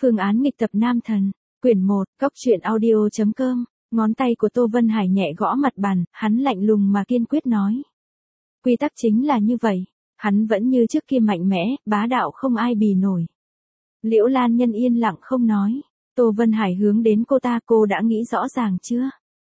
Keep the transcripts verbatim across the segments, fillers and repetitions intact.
Phương án nghịch tập nam thần, quyển một, cóc truyện audio.com, ngón tay của Tô Vân Hải nhẹ gõ mặt bàn, hắn lạnh lùng mà kiên quyết nói. Quy tắc chính là như vậy, hắn vẫn như trước kia mạnh mẽ, bá đạo không ai bì nổi. Liễu Lan Nhân yên lặng không nói, Tô Vân Hải hướng đến cô ta, cô đã nghĩ rõ ràng chưa?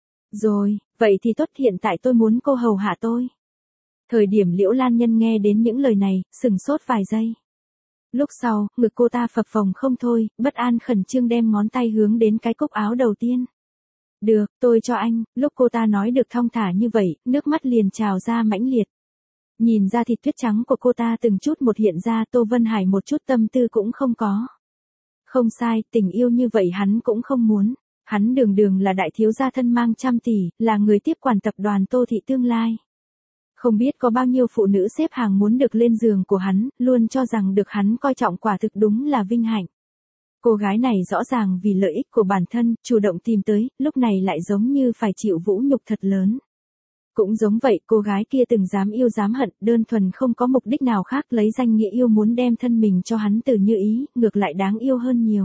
Rồi, vậy thì tốt, hiện tại tôi muốn cô hầu hạ tôi. Thời điểm Liễu Lan Nhân nghe đến những lời này, sừng sốt vài giây. Lúc sau, ngực cô ta phập phồng không thôi, bất an khẩn trương đem ngón tay hướng đến cái cúc áo đầu tiên. Được, tôi cho anh, lúc cô ta nói được thong thả như vậy, nước mắt liền trào ra mãnh liệt. Nhìn ra thịt tuyết trắng của cô ta từng chút một hiện ra, Tô Vân Hải một chút tâm tư cũng không có. Không sai, tình yêu như vậy hắn cũng không muốn. Hắn đường đường là đại thiếu gia thân mang trăm tỷ, là người tiếp quản tập đoàn Tô Thị tương lai. Không biết có bao nhiêu phụ nữ xếp hàng muốn được lên giường của hắn, luôn cho rằng được hắn coi trọng quả thực đúng là vinh hạnh. Cô gái này rõ ràng vì lợi ích của bản thân, chủ động tìm tới, lúc này lại giống như phải chịu vũ nhục thật lớn. Cũng giống vậy, cô gái kia từng dám yêu dám hận, đơn thuần không có mục đích nào khác, lấy danh nghĩa yêu muốn đem thân mình cho hắn Từ Như Ý, ngược lại đáng yêu hơn nhiều.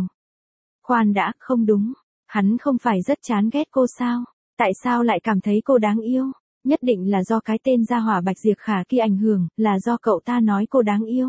Khoan đã, không đúng, hắn không phải rất chán ghét cô sao? Tại sao lại cảm thấy cô đáng yêu? Nhất định là do cái tên gia hỏa Bạch Diệp Khả kia ảnh hưởng, là do cậu ta nói cô đáng yêu.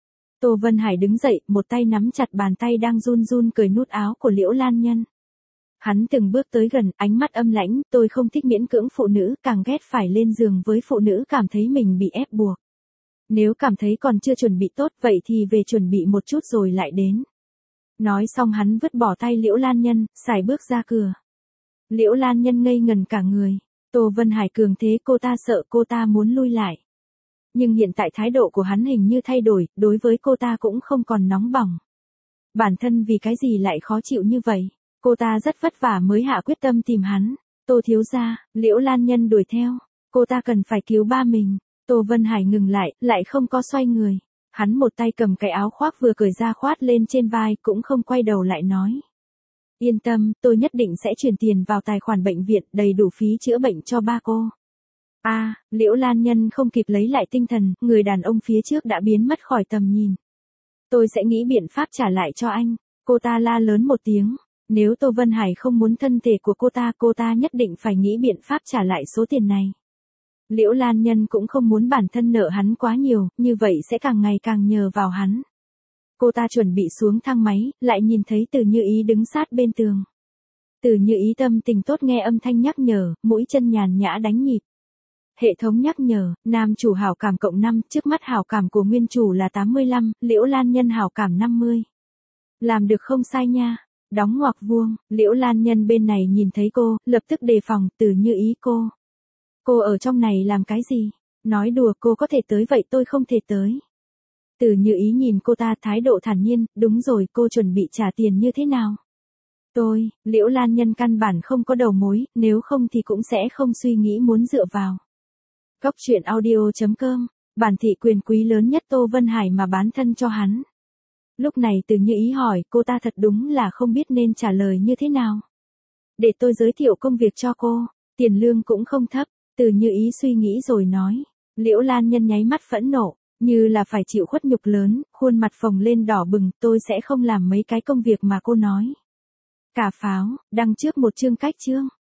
Tô Vân Hải đứng dậy, một tay nắm chặt bàn tay đang run run cởi nút áo của Liễu Lan Nhân. Hắn từng bước tới gần, ánh mắt âm lãnh, tôi không thích miễn cưỡng phụ nữ, càng ghét phải lên giường với phụ nữ cảm thấy mình bị ép buộc. Nếu cảm thấy còn chưa chuẩn bị tốt, vậy thì về chuẩn bị một chút rồi lại đến. Nói xong hắn vứt bỏ tay Liễu Lan Nhân, sải bước ra cửa. Liễu Lan Nhân ngây ngần cả người. Tô Vân Hải cường thế, cô ta sợ, cô ta muốn lui lại. Nhưng hiện tại thái độ của hắn hình như thay đổi, đối với cô ta cũng không còn nóng bỏng. Bản thân vì cái gì lại khó chịu như vậy? Cô ta rất vất vả mới hạ quyết tâm tìm hắn. Tô thiếu gia, Liễu Lan Nhân đuổi theo. Cô ta cần phải cứu ba mình. Tô Vân Hải ngừng lại, lại không có xoay người. Hắn một tay cầm cái áo khoác vừa cởi ra khoát lên trên vai, cũng không quay đầu lại nói. Yên tâm, tôi nhất định sẽ chuyển tiền vào tài khoản bệnh viện, đầy đủ phí chữa bệnh cho ba cô. A, à, Liễu Lan Nhân không kịp lấy lại tinh thần, người đàn ông phía trước đã biến mất khỏi tầm nhìn. Tôi sẽ nghĩ biện pháp trả lại cho anh. Cô ta la lớn một tiếng. Nếu Tô Vân Hải không muốn thân thể của cô ta, cô ta nhất định phải nghĩ biện pháp trả lại số tiền này. Liễu Lan Nhân cũng không muốn bản thân nợ hắn quá nhiều, như vậy sẽ càng ngày càng nhờ vào hắn. Cô ta chuẩn bị xuống thang máy, lại nhìn thấy Từ Như Ý đứng sát bên tường. Từ Như Ý tâm tình tốt nghe âm thanh nhắc nhở, mũi chân nhàn nhã đánh nhịp. Hệ thống nhắc nhở, nam chủ hảo cảm cộng năm, trước mắt hảo cảm của nguyên chủ là tám mươi lăm, Liễu Lan Nhân hảo cảm năm mươi. Làm được không sai nha. Đóng ngoặc vuông, Liễu Lan Nhân bên này nhìn thấy cô, lập tức đề phòng, Từ Như Ý cô. Cô ở trong này làm cái gì? Nói đùa, cô có thể tới vậy tôi không thể tới. Từ Như Ý nhìn cô ta thái độ thản nhiên, đúng rồi, cô chuẩn bị trả tiền như thế nào? Tôi, Liễu Lan Nhân căn bản không có đầu mối, nếu không thì cũng sẽ không suy nghĩ muốn dựa vào. Cóc truyện audio.com, bản thị quyền quý lớn nhất Tô Vân Hải mà bán thân cho hắn. Lúc này Từ Như Ý hỏi, cô ta thật đúng là không biết nên trả lời như thế nào. Để tôi giới thiệu công việc cho cô, tiền lương cũng không thấp, Từ Như Ý suy nghĩ rồi nói. Liễu Lan Nhân nháy mắt phẫn nộ, như là phải chịu khuất nhục lớn, khuôn mặt phồng lên đỏ bừng, tôi sẽ không làm mấy cái công việc mà cô nói. Cả pháo, đăng trước một chương cách chương.